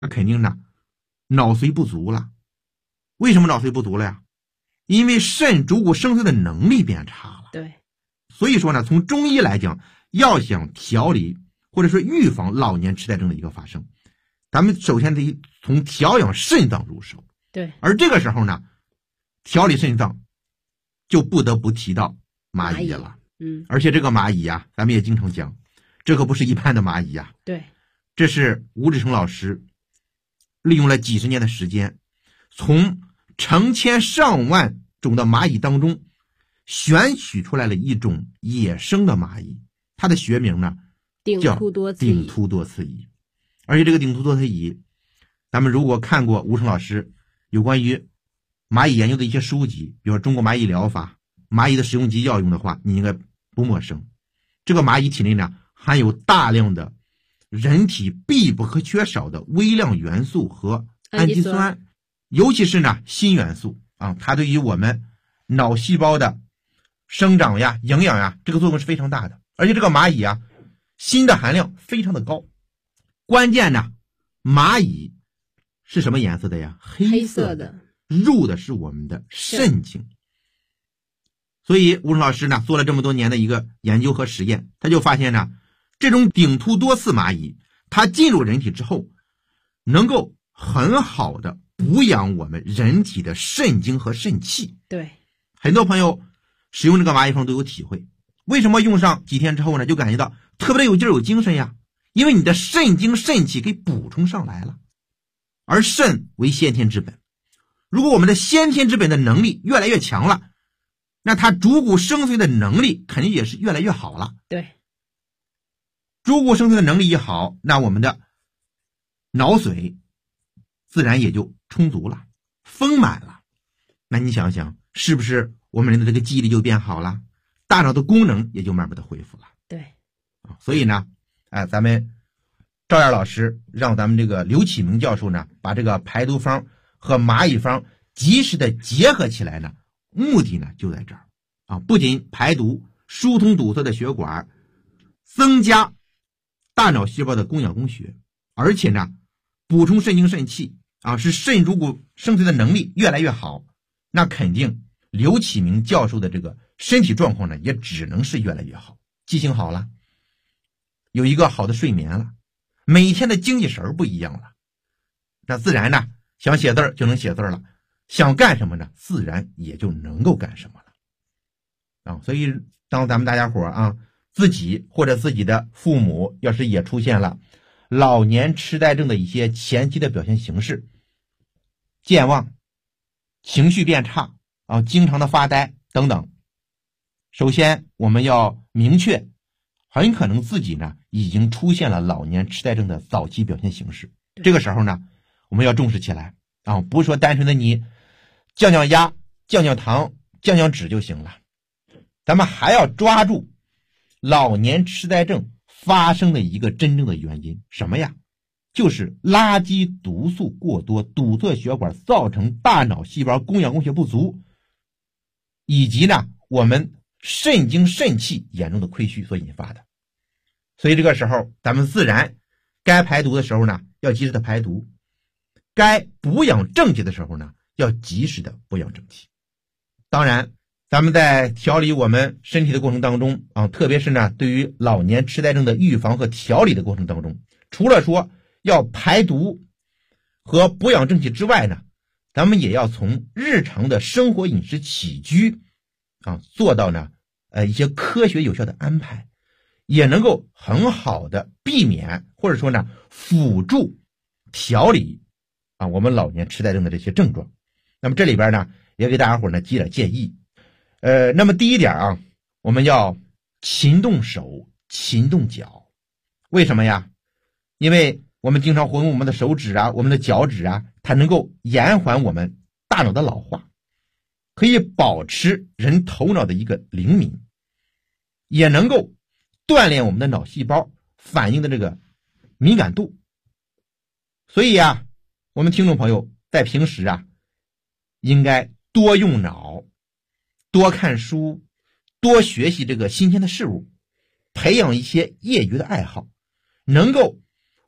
那肯定呢脑髓不足了。为什么脑髓不足了呀？因为肾主骨生髓的能力变差了。 对， 所以说呢，从中医来讲，要想调理或者说预防老年痴呆症的一个发生，咱们首先得从调养肾脏入手。 对， 而这个时候呢，调理肾脏就不得不提到蚂蚁了。而且这个蚂蚁呀，咱们也经常讲，这可不是一般的蚂蚁呀。 对， 这是吴志成老师利用了几十年的时间，从成千上万种的蚂蚁当中选取出来了一种野生的蚂蚁，它的学名呢叫顶突多刺蚁。而且这个顶突多刺蚁，咱们如果看过吴成老师有关于蚂蚁研究的一些书籍，比如中国蚂蚁疗法、蚂蚁的使用及药用的话，你应该不陌生。这个蚂蚁体内呢含有大量的人体必不可缺少的微量元素和氨基酸，尤其是呢锌元素啊，它对于我们脑细胞的生长呀、营养呀，这个作用是非常大的。而且这个蚂蚁啊，锌的含量非常的高。关键呢，蚂蚁是什么颜色的呀？黑色的，入的是我们的肾经。所以吴成老师呢做了这么多年的一个研究和实验，他就发现呢，这种顶突多刺蚂蚁，它进入人体之后，能够很好的补养我们人体的肾精和肾气。 对， 很多朋友使用这个蚂蚁方都有体会，为什么用上几天之后呢，就感觉到特别的有劲儿有精神呀？因为你的肾精肾气给补充上来了。而肾为先天之本，如果我们的先天之本的能力越来越强了，那它主骨生髓的能力肯定也是越来越好了。 对， 主骨生髓的能力一好，那我们的脑髓自然也就充足了，丰满了。那你想想，是不是我们人的这个记忆力就变好了，大脑的功能也就慢慢的恢复了。 对， 所以呢，咱们赵燕老师让咱们这个刘启明教授呢，把这个排毒方和蚂蚁方及时的结合起来呢，目的呢就在这儿啊，不仅排毒、疏通堵塞的血管，增加大脑细胞的供氧供血，而且呢，补充肾精肾气啊，使肾主骨生髓的能力越来越好。那肯定刘启明教授的这个身体状况呢，也只能是越来越好，记性好了，有一个好的睡眠了，每天的精气神不一样了，那自然呢，想写字就能写字了，想干什么呢，自然也就能够干什么了啊。所以当咱们大家伙啊，自己或者自己的父母要是也出现了老年痴呆症的一些前期的表现形式，健忘、情绪变差啊，经常的发呆等等，首先我们要明确，很可能自己呢已经出现了老年痴呆症的早期表现形式。这个时候呢，我们要重视起来啊，不是说单纯的你降降压、降降糖、降降脂就行了，咱们还要抓住老年痴呆症发生的一个真正的原因，什么呀？就是垃圾毒素过多，堵塞血管，造成大脑细胞供氧供血不足，以及呢我们肾精肾气严重的亏虚所引发的。所以这个时候咱们自然该排毒的时候呢，要及时的排毒，该补养正气的时候呢，要及时的补养正气。当然咱们在调理我们身体的过程当中啊，特别是呢对于老年痴呆症的预防和调理的过程当中，除了说要排毒和补养正气之外呢，咱们也要从日常的生活饮食起居啊，做到呢一些科学有效的安排，也能够很好的避免或者说呢辅助调理啊我们老年痴呆症的这些症状。那么这里边呢也给大家伙呢提点建议。那么第一点啊，我们要勤动手，勤动脚。为什么呀？因为我们经常活动我们的手指啊，我们的脚趾啊，它能够延缓我们大脑的老化，可以保持人头脑的一个灵敏，也能够锻炼我们的脑细胞反应的这个敏感度。所以啊，我们听众朋友在平时啊，应该多用脑，多看书，多学习这个新鲜的事物，培养一些业余的爱好，能够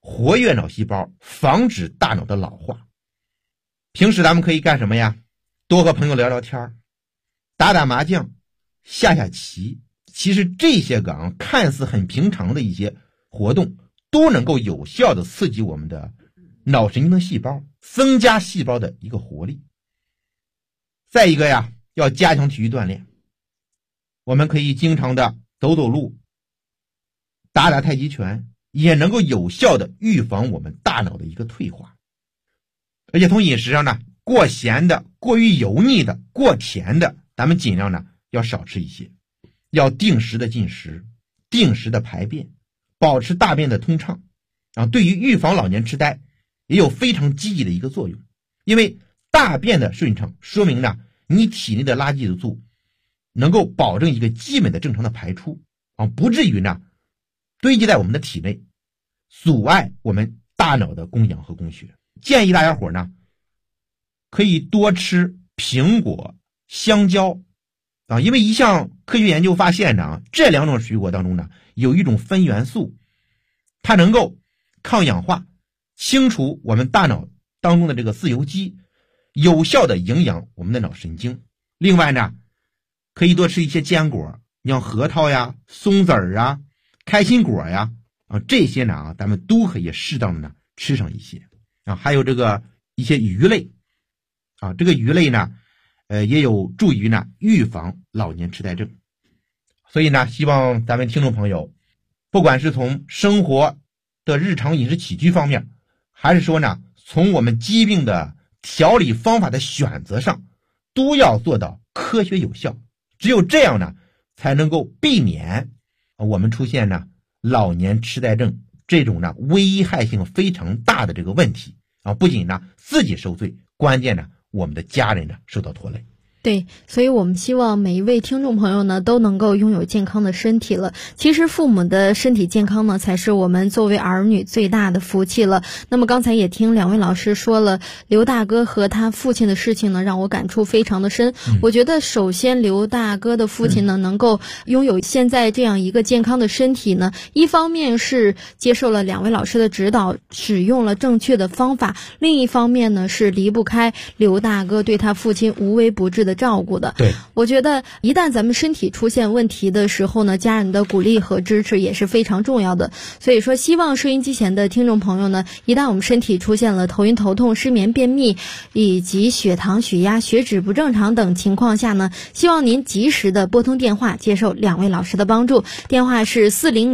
活跃脑细胞，防止大脑的老化。平时咱们可以干什么呀？多和朋友聊聊天，打打麻将，下下棋。其实这些个看似很平常的一些活动，都能够有效的刺激我们的脑神经的细胞，增加细胞的一个活力。再一个呀，要加强体育锻炼，我们可以经常的走走路，打打太极拳，也能够有效的预防我们大脑的一个退化。而且从饮食上呢，过咸的、过于油腻的、过甜的，咱们尽量呢要少吃一些，要定时的进食，定时的排便，保持大便的通畅对于预防老年痴呆也有非常积极的一个作用。因为大便的顺畅，说明呢你体内的垃圾素能够保证一个基本的正常的排出不至于呢堆积在我们的体内，阻碍我们大脑的供氧和供血。建议大家伙呢可以多吃苹果、香蕉因为一项科学研究发现呢，这两种水果当中呢有一种酚元素，它能够抗氧化，清除我们大脑当中的这个自由基，有效的营养我们的脑神经。另外呢，可以多吃一些坚果，像核桃呀、松子儿啊、开心果呀这些呢咱们都可以适当的呢吃上一些还有这个一些鱼类这个鱼类呢也有助于呢预防老年痴呆症。所以呢，希望咱们听众朋友，不管是从生活的日常饮食起居方面，还是说呢从我们疾病的调理方法的选择上，都要做到科学有效。只有这样呢，才能够避免我们出现呢老年痴呆症这种呢危害性非常大的这个问题不仅呢自己受罪，关键呢我们的家人呢受到拖累。 对，所以我们希望每一位听众朋友呢都能够拥有健康的身体了。其实父母的身体健康呢才是我们作为儿女最大的福气了。那么刚才也听两位老师说了刘大哥和他父亲的事情呢，让我感触非常的深。我觉得首先刘大哥的父亲呢能够拥有现在这样一个健康的身体呢，一方面是接受了两位老师的指导，使用了正确的方法，另一方面呢是离不开刘大哥对他父亲无微不至的照顾的。 对， 我觉得一旦咱们身体出现问题的时候呢，家人的鼓励和支持也是非常重要的。所以说希望收音机前的听众朋友呢，一旦我们身体出现了头晕头痛、失眠、便秘以及血糖、血压、血脂不正常等情况下呢，希望您及时的拨通电话，接受两位老师的帮助。电话是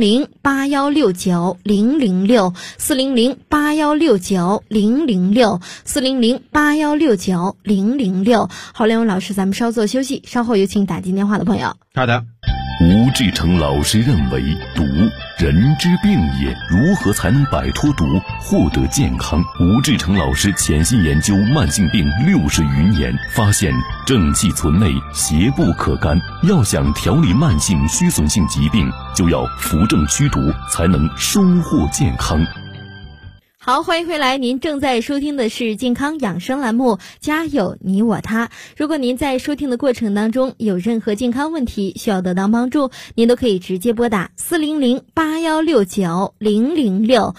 400-8169-006 400-8169-006 400-8169-006。好，两位老师，咱们稍作休息，稍后有请打进电话的朋友。 好的。 吴志成老师认为，毒人之病也，如何才能摆脱毒，获得健康？吴志成老师潜心研究慢性病60余年，发现正气存内，邪不可干。要想调理慢性虚损性疾病，就要扶正驱毒，才能收获健康。 好，欢迎回来，您正在收听的是健康养生栏目，家有你我他。如果您在收听的过程当中有任何健康问题需要得到帮助，您都可以直接拨打400-8169-006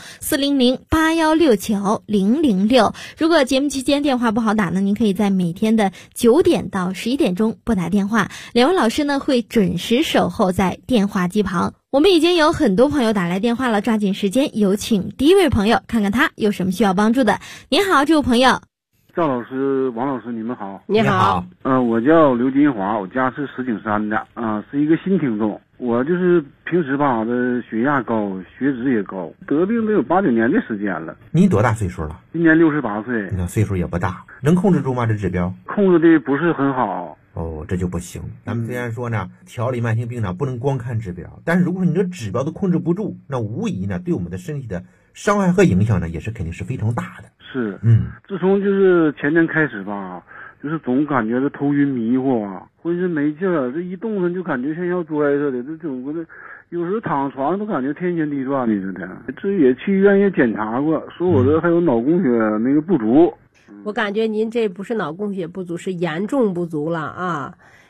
400-8169-006。如果节目期间电话不好打呢，您可以在每天的9点到11点钟拨打电话，两位老师呢会准时守候在电话机旁。我们已经有很多朋友打来电话了，抓紧时间有请第一位朋友，看看他有什么需要帮助的。您好，这位朋友。 赵老师、王老师，你们好。 你好。 我叫刘金华，我家是石景山的是一个新听众。我就是平时吧，这血压高，血脂也高，得病都有8、9年的时间了。 您多大岁数了？ 今年68岁。 那岁数也不大，能控制住吗？这指标控制的不是很好。 这就不行。咱们虽然说呢，调理慢性病呢不能光看指标，但是如果你这指标都控制不住，那无疑呢对我们的身体的伤害和影响呢也是肯定是非常大的。 是，自从就是前天开始吧，就是总感觉这头晕迷糊浑身没劲儿，这一动弹就感觉像要摔似的，这整个的有时候躺床上都感觉天旋地转的似的。这也去医院也检查过，说我这还有脑供血那个不足。 我感觉您这不是脑供血不足，是严重不足了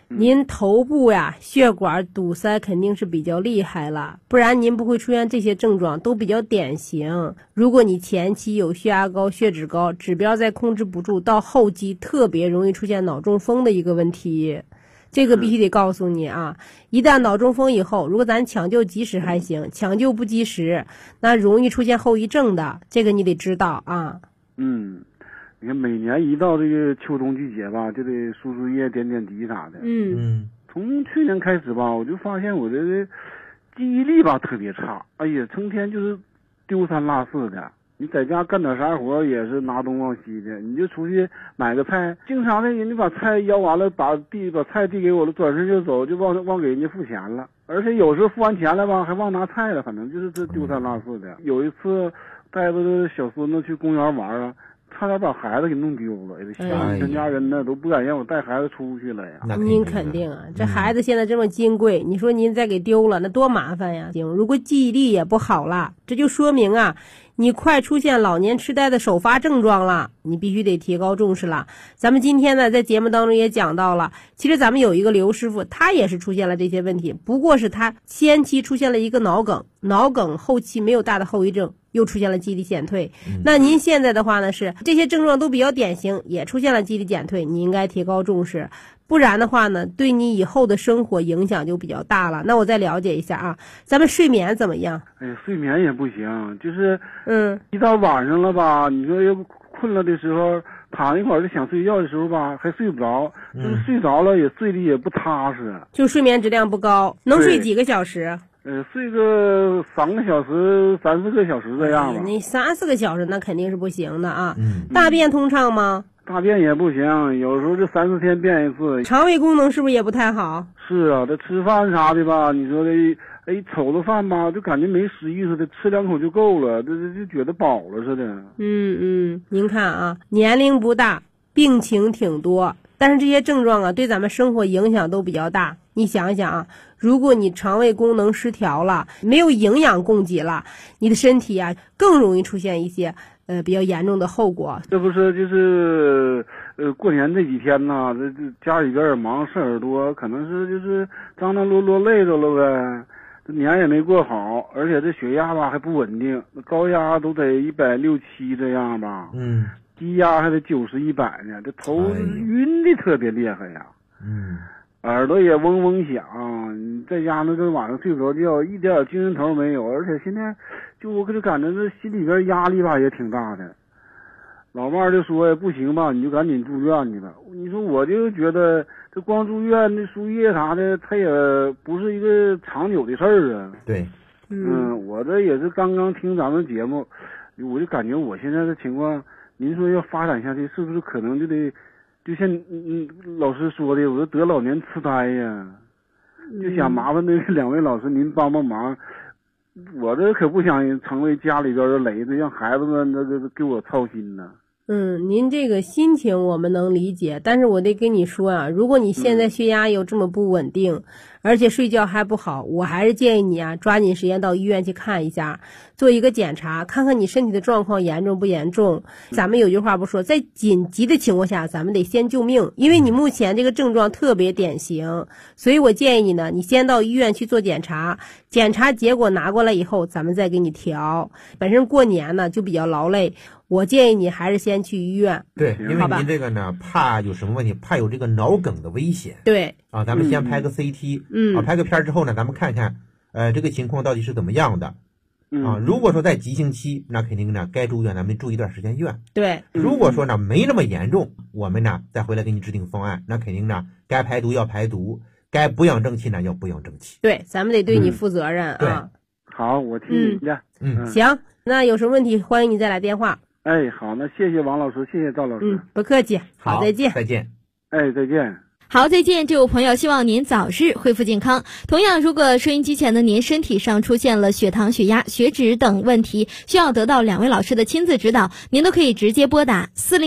您头部呀血管堵塞肯定是比较厉害了，不然您不会出现这些症状，都比较典型。如果你前期有血压高、血脂高，指标再控制不住，到后期特别容易出现脑中风的一个问题。这个必须得告诉你啊，一旦脑中风以后，如果咱抢救及时还行，抢救不及时，那容易出现后遗症的，这个你得知道啊。 你看每年一到这个秋冬季节吧，就得输输液、点点滴啥的。从去年开始吧，我就发现我这个记忆力吧特别差，哎呀，成天就是丢三落四的。你在家干点啥活也是拿东忘西的，你就出去买个菜，经常的人家把菜要完了，把菜递给我了，转身就走，就忘给人家付钱了。而且有时候付完钱了吧，还忘拿菜了，反正就是这丢三落四的。有一次带着小孙子去公园玩啊，差点把孩子给弄丢了，全家人呢都不敢让我带孩子出去了呀。 您肯定啊，这孩子现在这么金贵，你说您再给丢了，那多麻烦呀！行，如果记忆力也不好了，这就说明啊，你快出现老年痴呆的首发症状了，你必须得提高重视了。咱们今天呢，在节目当中也讲到了，其实咱们有一个刘师傅，他也是出现了这些问题，不过是他先期出现了一个脑梗，后期没有大的后遗症，又出现了记忆力减退。那您现在的话呢，是这些症状都比较典型，也出现了记忆力减退，你应该提高重视，不然的话呢，对你以后的生活影响就比较大了。那我再了解一下啊，咱们睡眠怎么样？ 睡眠也不行，就是一到晚上了吧，你说要困了的时候，躺一会儿就想睡觉的时候吧，还睡不着，就是睡着了也睡得也不踏实， 就睡眠质量不高。能睡几个小时？ 睡个3个小时、3、4个小时这样吧。 你3、4个小时那肯定是不行的啊。大便通畅吗？ 大便也不行，有时候就3、4天便一次。 肠胃功能是不是也不太好？ 是啊，这吃饭啥的吧，你说的，瞅着饭吧，就感觉没食欲似的，吃2口就够了，就觉得饱了似的。 您看啊，年龄不大，病情挺多，但是这些症状啊，对咱们生活影响都比较大。你想一想啊，如果你肠胃功能失调了，没有营养供给了，你的身体啊更容易出现一些比较严重的后果。 这不是就是过年这几天呢，这家里边也忙，事儿多，可能是就是张张罗罗累着了呗。这年也没过好，而且这血压吧还不稳定，高压都得160、170这样吧。低压还得90、100呢，这头晕的特别厉害呀。耳朵也嗡嗡响，在家呢这晚上睡不着觉，一点精神头没有，而且现在就我就感觉这心里边压力吧也挺大的。老伴儿就说不行吧，你就赶紧住院去吧。你说我就觉得这光住院那输液啥的，它也不是一个长久的事儿啊。 对， 我这也是刚刚听咱们节目，我就感觉我现在的情况，您说要发展下去，是不是可能就得就像老师说的，我说得老年痴呆呀，就想麻烦那2位老师您帮帮忙，我这可不想成为家里边的累赘，让孩子们那个给我操心呢。 您这个心情我们能理解，但是我得跟你说啊，如果你现在血压又这么不稳定，而且睡觉还不好，我还是建议你啊，抓紧时间到医院去看一下，做一个检查，看看你身体的状况严重不严重。咱们有句话不说，在紧急的情况下，咱们得先救命，因为你目前这个症状特别典型，所以我建议你呢，你先到医院去做检查，检查结果拿过来以后，咱们再给你调。本身过年呢就比较劳累，我建议你还是先去医院。 对，因为您这个呢，怕有什么问题，怕有这个脑梗的危险。 对啊，咱们先拍个 CT，拍个片之后呢，咱们看看，这个情况到底是怎么样的。如果说在急性期，那肯定呢该住院，咱们住一段时间院。 对， 如果说呢没那么严重，我们呢再回来给你制定方案，那肯定呢该排毒要排毒，该补养正气呢要补养正气。 对，咱们得对你负责任啊。 好，我听你的。 行，那有什么问题欢迎你再来电话。 好，那谢谢王老师，谢谢赵老师。 不客气。好，再见。 再见。 再见。 好，再见，这位朋友，希望您早日恢复健康。同样，如果收音机前的您身体上出现了血糖、血压、血脂等问题，需要得到2位老师的亲自指导，您都可以直接拨打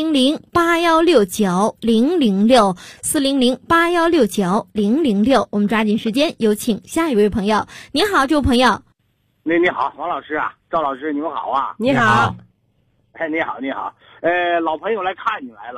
400-8169-006 400-8169-006。我们抓紧时间，有请下一位朋友。您好，这位朋友。 你好，王老师啊，赵老师，你们好啊。 你好。 你好。老朋友来看你来了。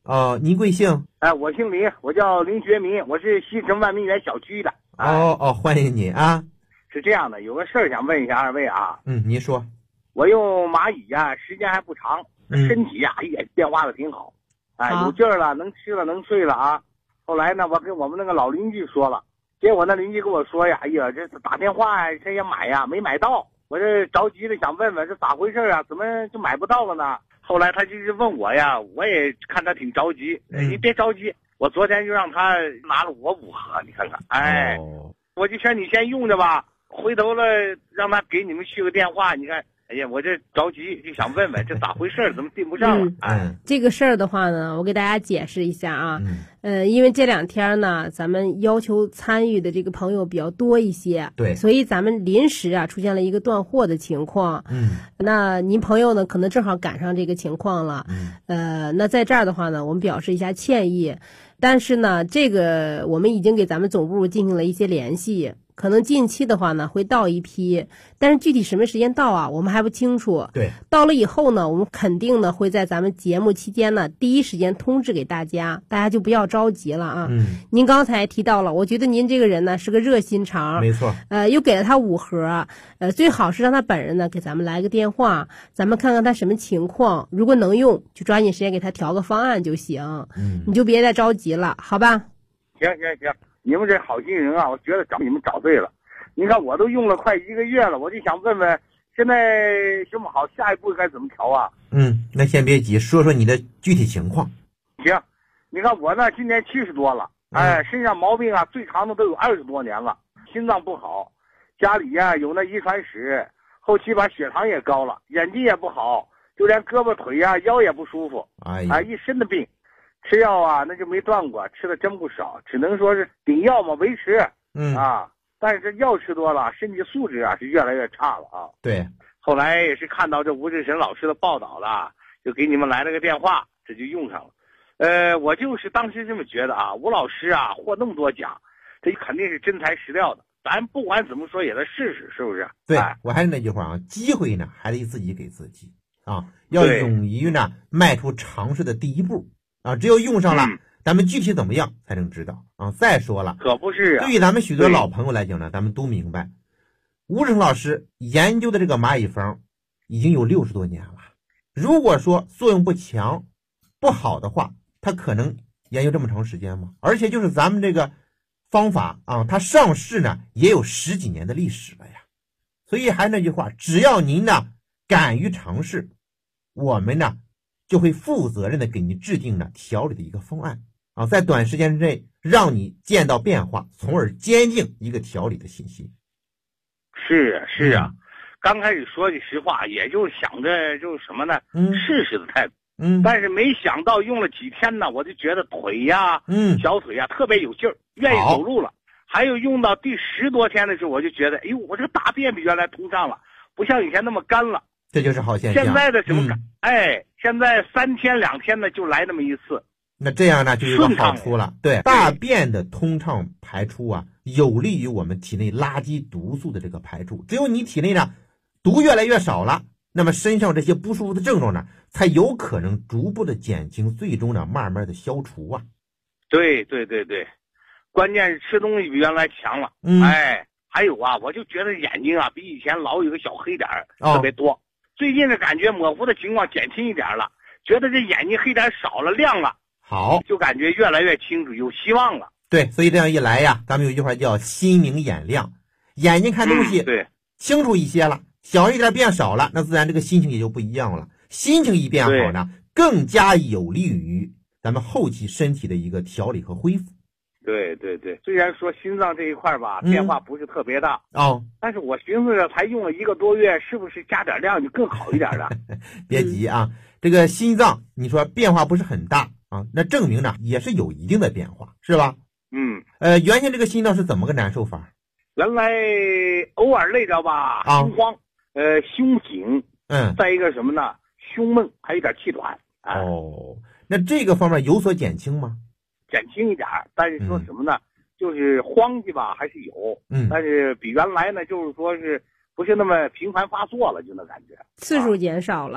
您贵姓？ 我姓林，我叫林学民，我是西城万民园小区的。 欢迎你啊。 是这样的，有个事儿想问一下二位啊。 您说。 我用蚂蚁呀，时间还不长，身体呀也变化的挺好，有劲儿了，能吃了，能睡了啊。后来呢，我跟我们那个老邻居说了，结果那邻居跟我说呀，哎呀，这打电话呀，这也买呀，没买到。我这着急的想问问，这咋回事啊？怎么就买不到了呢？后来他就是问我呀，我也看他挺着急，你别着急，我昨天就让他拿了我5盒，你看看，我就劝你先用着吧，回头了让他给你们续个电话，你看。哎呀，我这着急就想问问这咋回事，怎么订不上了？ 这个事儿的话呢，我给大家解释一下啊。因为这2天呢，咱们要求参与的这个朋友比较多一些， 对， 所以咱们临时啊出现了一个断货的情况。那您朋友呢，可能正好赶上这个情况了。那在这儿的话呢，我们表示一下歉意。但是呢，这个我们已经给咱们总部进行了一些联系。可能近期的话呢会到一批，但是具体什么时间到啊，我们还不清楚。 对， 到了以后呢，我们肯定呢会在咱们节目期间呢第一时间通知给大家，大家就不要着急了啊。您刚才提到了，我觉得您这个人呢是个热心肠， 没错。 又给了他5盒，最好是让他本人呢给咱们来个电话，咱们看看他什么情况，如果能用就抓紧时间给他调个方案就行。你就别再着急了，好吧？ 行。你们这好心人啊，我觉得找你们找对了。你看我都用了快1个月了，我就想问问，现在行不好，下一步该怎么调啊？ 那先别急，说说你的具体情况。 行，你看我呢，今年70多了，身上毛病啊，最长的都有20多年了，心脏不好，家里呀有那遗传史，后期把血糖也高了，眼睛也不好，就连胳膊腿呀、腰也不舒服，一身的病。吃药啊，那就没断过，吃的真不少，只能说是顶药嘛，维持。但是这药吃多了，身体素质啊是越来越差了啊。 对， 后来也是看到这吴志神老师的报道了，就给你们来了个电话，这就用上了。我就是当时这么觉得啊，吴老师啊获那么多奖，这肯定是真材实料的。咱不管怎么说也得试试，是不是？ 对，我还是那句话啊，机会呢还得自己给自己啊，要勇于呢迈出尝试的第一步。只有用上了，咱们具体怎么样才能知道啊？再说了， 可不是啊。 对于咱们许多老朋友来讲呢，咱们都明白，吴志成老师研究的这个蚂蚁蜂已经有60多年了。如果说作用不强、不好的话，他可能研究这么长时间吗？而且就是咱们这个方法啊，它上市呢也有10几年的历史了呀。所以还是那句话，只要您呢敢于尝试，我们呢就会负责任的给你制定了调理的一个方案啊，在短时间之内让你见到变化，从而坚定一个调理的信心。 是啊，刚开始说句实话，也就是想着就是什么呢，试试的态度。但是没想到用了几天呢，我就觉得腿呀，小腿呀特别有劲儿，愿意走路了。还有用到第10多天的时候，我就觉得，哎呦，我这个大便比原来通畅了，不像以前那么干了。 这就是好现象。 现在的什么感？现在3天2天呢就来那么一次。 那这样呢就有个好处了。对，大便的通畅排出啊，有利于我们体内垃圾毒素的这个排出。只有你体内呢毒越来越少了，那么身上这些不舒服的症状呢才有可能逐步的减轻，最终呢慢慢的消除啊。 对，关键是吃东西比原来强了。还有啊，我就觉得眼睛啊比以前老有个小黑点特别多。最近的感觉模糊的情况减轻一点了，觉得这眼睛黑点少了，亮了。 好， 就感觉越来越清楚，有希望了。 对，所以这样一来呀，咱们有一句话叫心明眼亮，眼睛看东西清楚一些了，小一点变少了，那自然这个心情也就不一样了。心情一变好呢，更加有利于咱们后期身体的一个调理和恢复。 对，虽然说心脏这一块吧变化不是特别大但是我寻思着才用了1个多月，是不是加点量就更好一点了？ 别急啊，这个心脏你说变化不是很大啊，那证明呢也是有一定的变化，是吧？原先这个心脏是怎么个难受法？ 原来偶尔累着吧，心慌，胸紧，再一个什么呢？胸闷，还有点气短。 那这个方面有所减轻吗？ 减轻一点，但是说什么呢？就是慌气吧，还是有，但是比原来呢，就是说是不是那么频繁发作了，就那感觉， 次数减少了。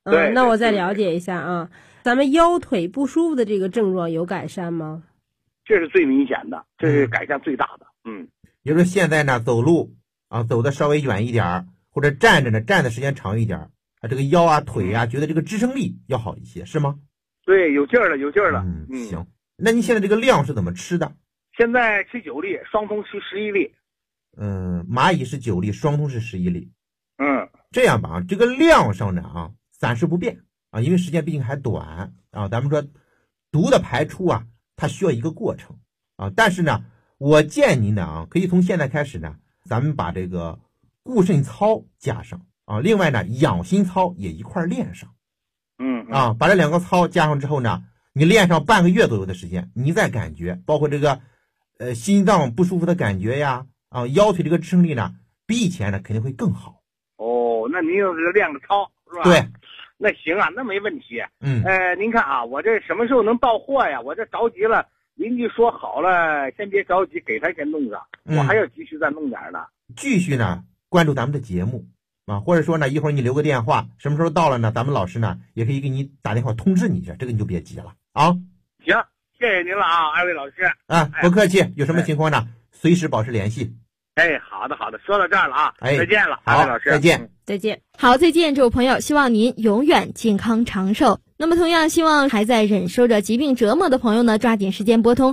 对， 那我再了解一下啊，咱们腰腿不舒服的这个症状有改善吗？ 这是最明显的，这是改善最大的。 也就是现在呢，走路啊走的稍微远一点，或者站着呢站的时间长一点啊，这个腰啊腿啊，觉得这个支撑力要好一些，是吗？ 对，有劲儿了，有劲儿了。 行。那您现在这个量是怎么吃的？ 现在吃9粒，双通吃11粒。 蚂蚁是9粒，双通是11粒。这样吧，这个量上呢啊，暂时不变啊，因为时间毕竟还短啊。咱们说毒的排出啊，它需要一个过程啊。但是呢，我建议您呢啊，可以从现在开始呢，咱们把这个固肾操加上啊，另外呢，养心操也一块练上。把这2个操加上之后呢，你练上半个月左右的时间，你再感觉，包括这个心脏不舒服的感觉呀，啊，腰腿这个支撑力呢，比以前呢肯定会更好。 那您又是练个操是吧？ 对， 那行啊，那没问题。 您看啊，我这什么时候能到货呀？我这着急了，邻居说好了，先别着急，给他先弄上，我还要继续再弄点呢。 继续呢，关注咱们的节目啊，或者说呢，一会儿你留个电话，什么时候到了呢？咱们老师呢也可以给你打电话通知你一下，这个你就别急了啊。 行，谢谢您了啊，二位老师。 不客气，有什么情况呢，随时保持联系。 好的，说到这儿了啊，再见了， 好， 二位老师， 再见。 再见。 好，再见，这位朋友，希望您永远健康长寿。那么同样希望还在忍受着疾病折磨的朋友呢，抓紧时间拨通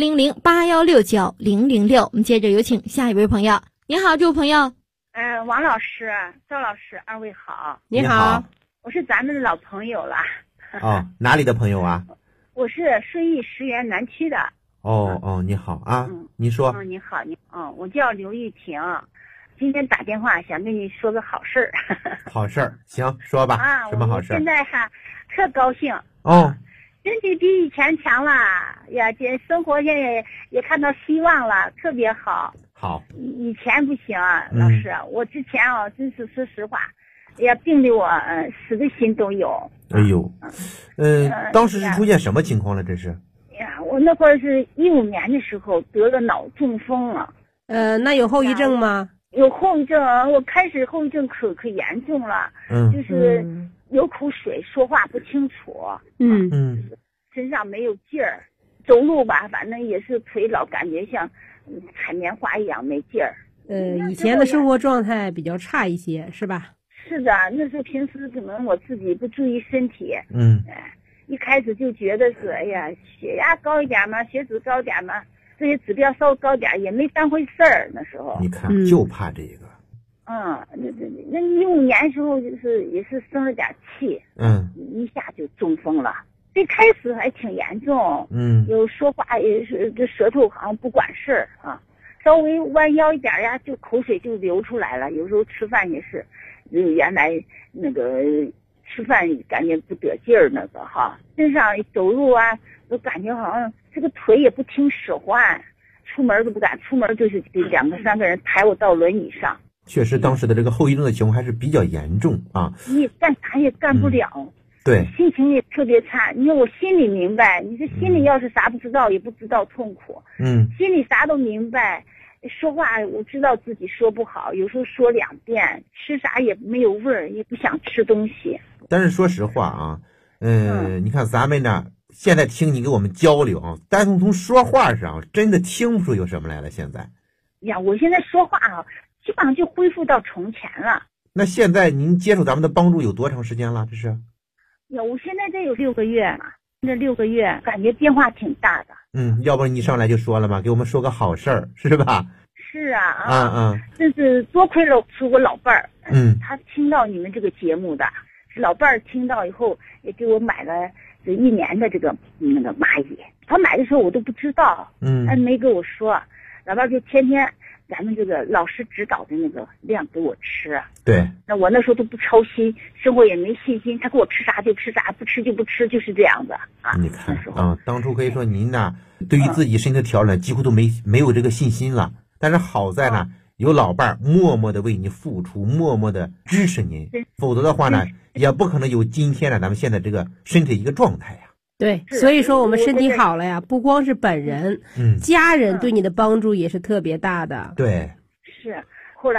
400-8169-006。我们接着有请下一位朋友。你好，这位朋友。 王老师、赵老师，二位好。 你好， 我是咱们的老朋友了。 哪里的朋友啊？ 我是顺义石园南区的。 你好啊，你说。 你好，我叫刘玉婷，今天打电话想跟你说个好事儿。 好事儿，行，说吧。什么好事儿？ 现在特高兴。身体比以前强了呀，这生活现在也看到希望了，特别好。 好。 以前不行啊，老师，我之前真是说实话，病得我死的心都有。 当时是出现什么情况了？这是？ 我那会儿是15年的时候得了脑中风了。 那有后遗症吗？ 有后遗症，我开始后遗症可严重了。就是流口水，说话不清楚。身上没有劲儿，走路吧，反正也是腿老感觉像踩棉花一样没劲儿。 以前的生活状态比较差一些，是吧？ 是的，那时候平时可能我自己不注意身体。一开始就觉得是，血压高一点嘛，血脂高点嘛，这些指标稍微高点也没当回事儿。那时候你看，就怕这个。 那15年时候就是也是生了点气，一下就中风了。最开始还挺严重，有说话也是这舌头好像不管事儿啊，稍微弯腰一点呀，就口水就流出来了。有时候吃饭也是，原来那个。吃饭感觉不得劲儿，那个身上走路啊，都感觉好像这个腿也不听使唤，出门都不敢出门，就是得2个3个人抬我到轮椅上。 确实，当时的这个后遗症的情况还是比较严重啊。 你干啥也干不了， 对， 心情也特别差。你说我心里明白，你这心里要是啥不知道，也不知道痛苦。心里啥都明白。说话我知道自己说不好，有时候说2遍，吃啥也没有味儿，也不想吃东西。 但是说实话啊，你看咱们呢，现在听你给我们交流啊，单从说话上真的听不出有什么来了。现在我现在说话基本上就恢复到从前了。 那现在您接受咱们的帮助有多长时间了？这是？ 我现在这有6个月了，这6个月感觉变化挺大的。 要不然你上来就说了嘛，给我们说个好事儿，是吧？ 是啊，这是多亏了是我老伴儿，他听到你们这个节目的，是老伴儿听到以后也给我买了这1年的这个那个蚂蚁。他买的时候我都不知道，他没跟我说，老伴儿就天天咱们这个老师指导的那个量给我吃。 对， 那我那时候都不操心，生活也没信心，他给我吃啥就吃啥，不吃就不吃，就是这样子啊。 你看当初可以说您呢，对于自己身体的调整几乎都没有这个信心了。但是好在呢，有老伴儿默默的为你付出，默默的支持您，否则的话呢，也不可能有今天的咱们现在这个身体一个状态呀。 对，所以说我们身体好了呀，不光是本人，家人对你的帮助也是特别大的。 对， 是。后来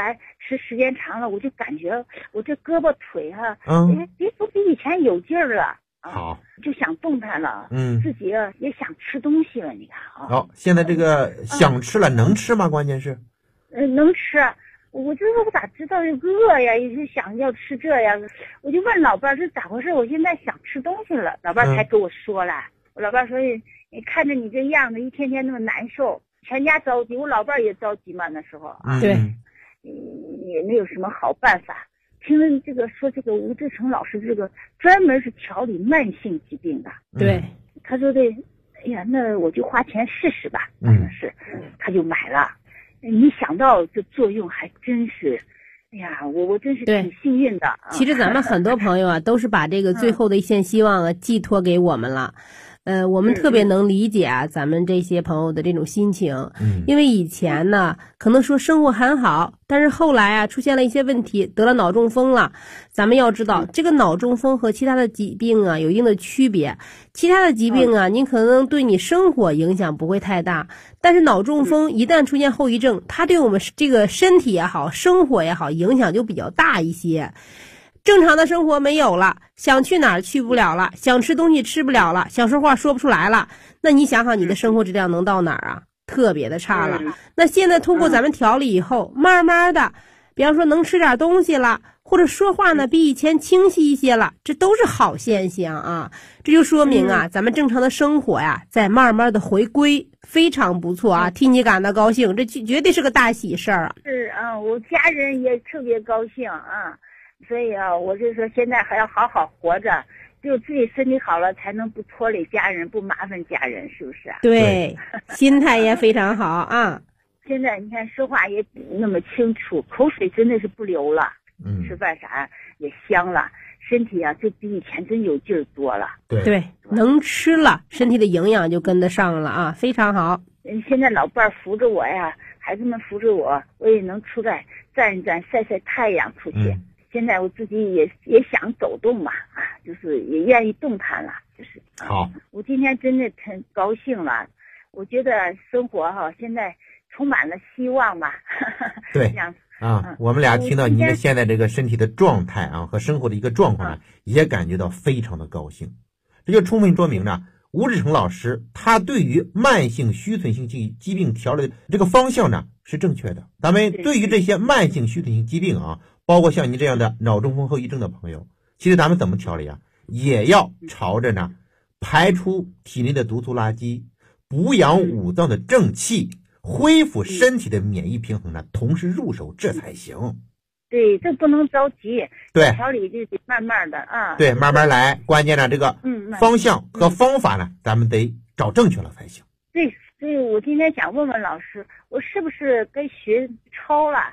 吃时间长了，我就感觉我这胳膊腿都比以前有劲儿了。 好， 就想动弹了。自己也想吃东西了。你看啊。 好，现在这个想吃了，能吃吗？关键是。 能吃。我就说我咋知道饿呀？也是想要吃这呀。我就问老伴儿这咋回事？我现在想吃东西了。老伴儿才跟我说了。我老伴儿说你看着你这样子，一天天那么难受，全家着急，我老伴儿也着急嘛。那时候对， 也没有什么好办法。听了这个说这个吴志成老师这个专门是调理慢性疾病的。 对， 他说哎呀，那我就花钱试试吧。是，他就买了。没想到这作用还真是，哎呀，我真是挺幸运的。 其实咱们很多朋友啊，都是把这个最后的一线希望啊寄托给我们了。我们特别能理解啊，咱们这些朋友的这种心情。因为以前呢，可能说生活很好，但是后来啊，出现了一些问题，得了脑中风了。咱们要知道，这个脑中风和其他的疾病啊有一定的区别。其他的疾病啊，您可能对你生活影响不会太大，但是脑中风一旦出现后遗症，它对我们这个身体也好，生活也好，影响就比较大一些。正常的生活没有了，想去哪儿去不了了，想吃东西吃不了了，想说话说不出来了，那你想想你的生活质量能到哪儿啊？特别的差了。那现在通过咱们调理以后，慢慢的，比方说能吃点东西了，或者说话呢比以前清晰一些了，这都是好现象啊。这就说明啊，咱们正常的生活呀在慢慢的回归，非常不错啊，替你感到高兴，这绝对是个大喜事儿啊。 是啊，我家人也特别高兴啊。所以啊，我就说现在还要好好活着，只有自己身体好了，才能不拖累家人，不麻烦家人，是不是啊？ 对，心态也非常好啊。 现在你看说话也那么清楚，口水真的是不流了，吃饭啥也香了，身体啊就比以前真有劲儿多了。 对，能吃了，身体的营养就跟得上了啊，非常好。 现在老伴儿扶着我呀，孩子们扶着我，我也能出来站一站，晒晒太阳出去。现在我自己也想走动嘛，就是也愿意动弹了，就是好。 我今天真的很高兴了，我觉得生活现在充满了希望吧。 对我们俩听到您的现在这个身体的状态啊和生活的一个状况呢，也感觉到非常的高兴。这就充分说明呢，吴志成老师他对于慢性虚损性疾病调理的这个方向呢是正确的。咱们对于这些慢性虚损性疾病啊，包括像您这样的脑中风后遗症的朋友，其实咱们怎么调理啊？也要朝着呢排出体内的毒素垃圾，补养五脏的正气，恢复身体的免疫平衡呢，同时入手，这才行。 对，这不能着急。 对， 调理就得慢慢的啊。 对，慢慢来。关键呢，这个方向和方法呢，咱们得找正确了才行。 对，所以我今天想问问老师，我是不是该学超了？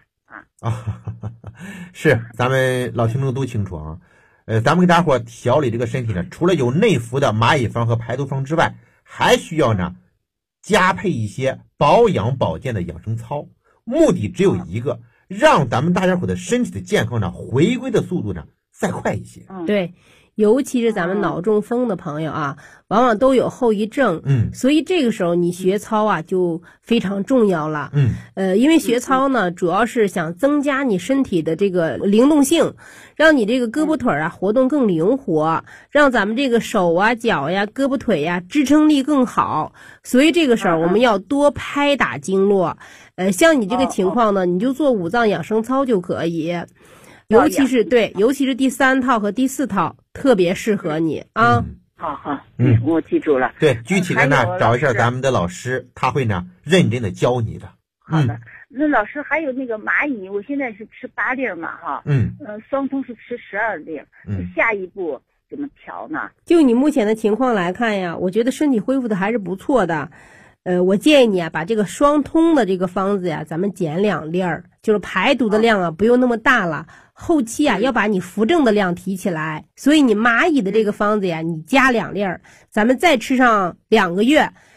是，咱们老听众都清楚啊。咱们给大伙调理这个身体呢，除了有内服的蚂蚁方和排毒方之外，还需要呢加配一些保养保健的养生操，目的只有一个，让咱们大家伙的身体的健康呢回归的速度呢再快一些。 对，尤其是咱们脑中风的朋友啊，往往都有后遗症。所以这个时候你学操啊就非常重要了。因为学操呢，主要是想增加你身体的这个灵动性，让你这个胳膊腿啊活动更灵活，让咱们这个手啊脚呀胳膊腿呀支撑力更好。所以这个时候我们要多拍打经络。像你这个情况呢，你就做五脏养生操就可以。尤其是第3套和第4套特别适合你啊。 好，我记住了。 对，具体的呢找一下咱们的老师，他会呢认真的教你的。 好的，那老师还有那个蚂蚁，我现在是吃8粒嘛哈。双通是吃12粒。下一步怎么调呢？ 就你目前的情况来看呀，我觉得身体恢复的还是不错的。我建议你啊，把这个双通的这个方子呀，咱们减2粒儿，就是排毒的量啊，不用那么大了。后期啊，要把你扶正的量提起来，所以你蚂蚁的这个方子呀，你加2粒儿，咱们再吃上2个月，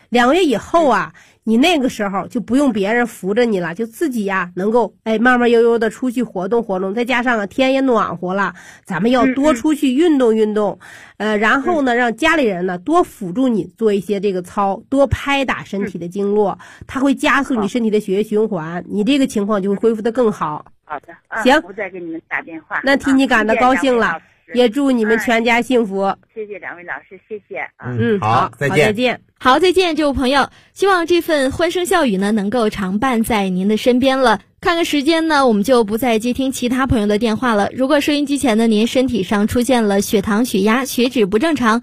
2个月以后啊，你那个时候就不用别人扶着你了，就自己呀能够慢慢悠悠的出去活动活动。再加上天也暖和了，咱们要多出去运动运动，然后呢让家里人呢多辅助你做一些这个操，多拍打身体的经络，它会加速你身体的血液循环，你这个情况就会恢复得更好。 好的， 行， 我再给你们打电话。 那替你感到高兴了，也祝你们全家幸福。 谢谢2位老师，谢谢。 好，再见。 好，再见，这位朋友。希望这份欢声笑语呢，能够常伴在您的身边了。看看时间呢，我们就不再接听其他朋友的电话了。如果收音机前的您身体上出现了血糖、血压、血脂不正常，